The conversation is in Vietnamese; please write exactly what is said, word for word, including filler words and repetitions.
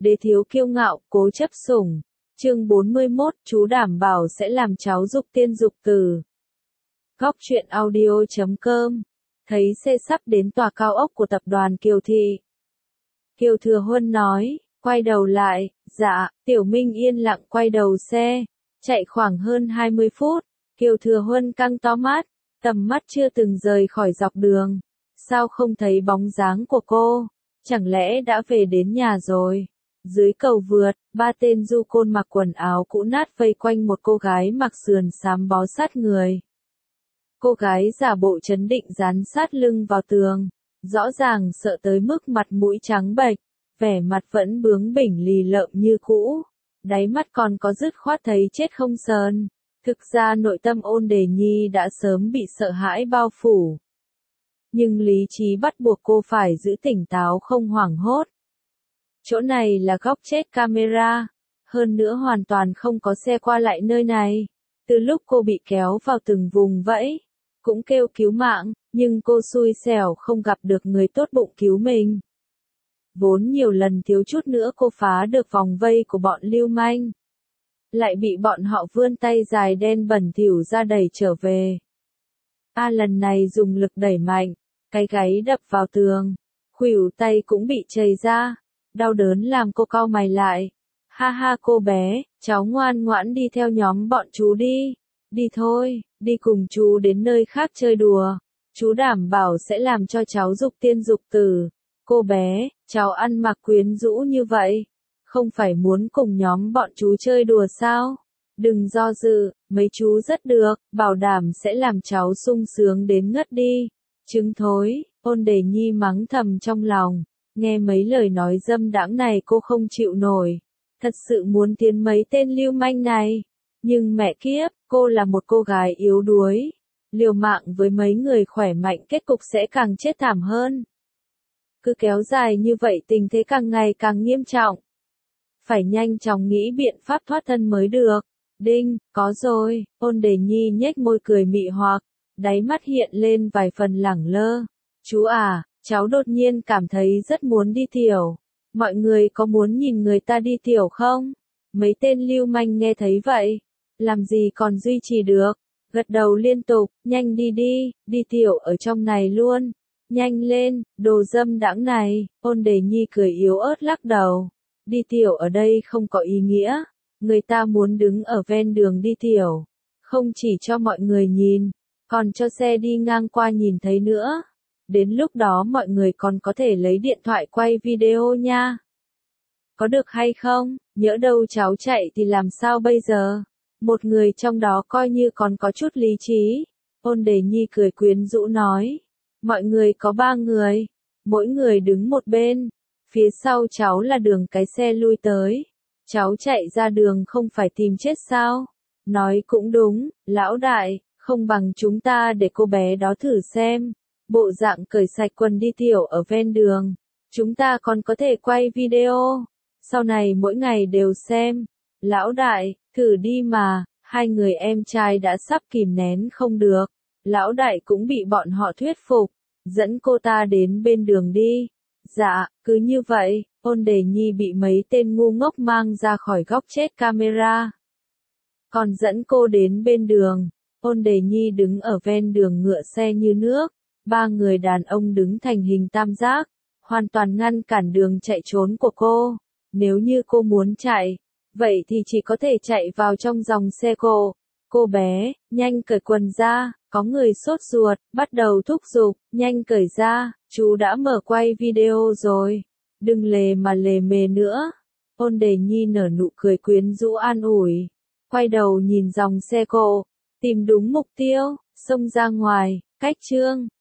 Đế thiếu kiêu ngạo, cố chấp sủng. Chương bốn mươi mốt, chú đảm bảo sẽ làm cháu dục tiên dục tử. Góc truyện audio chấm com. Thấy xe sắp đến tòa cao ốc của tập đoàn Kiều Thị. Kiều Thừa Huân nói, quay đầu lại, dạ, Tiểu Minh yên lặng quay đầu xe, chạy khoảng hơn hai mươi phút, Kiều Thừa Huân căng to mắt, tầm mắt chưa từng rời khỏi dọc đường. Sao không thấy bóng dáng của cô? Chẳng lẽ đã về đến nhà rồi? Dưới cầu vượt, ba tên du côn mặc quần áo cũ nát vây quanh một cô gái mặc sườn xám bó sát người. Cô gái giả bộ trấn định dán sát lưng vào tường, rõ ràng sợ tới mức mặt mũi trắng bệch, vẻ mặt vẫn bướng bỉnh lì lợm như cũ, đáy mắt còn có dứt khoát thấy chết không sờn. Thực ra nội tâm Ôn Đề Nhi đã sớm bị sợ hãi bao phủ. Nhưng lý trí bắt buộc cô phải giữ tỉnh táo không hoảng hốt. Chỗ này là góc chết camera, hơn nữa hoàn toàn không có xe qua lại nơi này. Từ lúc cô bị kéo vào từng vùng vẫy, cũng kêu cứu mạng, nhưng cô xui xẻo không gặp được người tốt bụng cứu mình. Vốn nhiều lần thiếu chút nữa cô phá được vòng vây của bọn lưu manh, lại bị bọn họ vươn tay dài đen bẩn thỉu ra đẩy trở về. A lần này dùng lực đẩy mạnh, cái gáy đập vào tường, khuỷu tay cũng bị chày ra, đau đớn làm cô cau mày lại. Ha ha cô bé, cháu ngoan ngoãn đi theo nhóm bọn chú đi, đi thôi, đi cùng chú đến nơi khác chơi đùa, chú đảm bảo sẽ làm cho cháu dục tiên dục tử. Cô bé, cháu ăn mặc quyến rũ như vậy, không phải muốn cùng nhóm bọn chú chơi đùa sao? Đừng do dự, mấy chú rất được, bảo đảm sẽ làm cháu sung sướng đến ngất đi. Trứng thối, Ôn Đề Nhi mắng thầm trong lòng, nghe mấy lời nói dâm đãng này cô không chịu nổi, thật sự muốn tiến mấy tên lưu manh này. Nhưng mẹ kiếp, cô là một cô gái yếu đuối, liều mạng với mấy người khỏe mạnh kết cục sẽ càng chết thảm hơn. Cứ kéo dài như vậy tình thế càng ngày càng nghiêm trọng. Phải nhanh chóng nghĩ biện pháp thoát thân mới được. Đinh, có rồi, Ôn Đề Nhi nhếch môi cười mị hoặc, đáy mắt hiện lên vài phần lẳng lơ. Chú à, cháu đột nhiên cảm thấy rất muốn đi tiểu. Mọi người có muốn nhìn người ta đi tiểu không? Mấy tên lưu manh nghe thấy vậy, làm gì còn duy trì được, gật đầu liên tục, nhanh đi đi, đi tiểu ở trong này luôn. Nhanh lên, đồ dâm đãng này, Ôn Đề Nhi cười yếu ớt lắc đầu. Đi tiểu ở đây không có ý nghĩa, người ta muốn đứng ở ven đường đi tiểu, không chỉ cho mọi người nhìn, còn cho xe đi ngang qua nhìn thấy nữa. Đến lúc đó mọi người còn có thể lấy điện thoại quay video nha. Có được hay không, nhỡ đâu cháu chạy thì làm sao bây giờ? Một người trong đó coi như còn có chút lý trí. Ôn Đề Nhi cười quyến rũ nói. Mọi người có ba người, mỗi người đứng một bên, phía sau cháu là đường cái xe lui tới. Cháu chạy ra đường không phải tìm chết sao? Nói cũng đúng, lão đại, không bằng chúng ta để cô bé đó thử xem. Bộ dạng cởi sạch quần đi tiểu ở ven đường. Chúng ta còn có thể quay video. Sau này mỗi ngày đều xem. Lão đại, thử đi mà. Hai người em trai đã sắp kìm nén không được. Lão đại cũng bị bọn họ thuyết phục. Dẫn cô ta đến bên đường đi. Dạ, cứ như vậy, Ôn Đề Nhi bị mấy tên ngu ngốc mang ra khỏi góc chết camera. Còn dẫn cô đến bên đường. Ôn Đề Nhi đứng ở ven đường ngựa xe như nước. Ba người đàn ông đứng thành hình tam giác, hoàn toàn ngăn cản đường chạy trốn của cô. Nếu như cô muốn chạy, vậy thì chỉ có thể chạy vào trong dòng xe cô. Cô bé, nhanh cởi quần ra, có người sốt ruột, bắt đầu thúc giục, nhanh cởi ra, chú đã mở quay video rồi. Đừng lề mà lề mề nữa. Ôn Đề Nhi nở nụ cười quyến rũ an ủi. Quay đầu nhìn dòng xe cô, tìm đúng mục tiêu, xông ra ngoài, cách chương.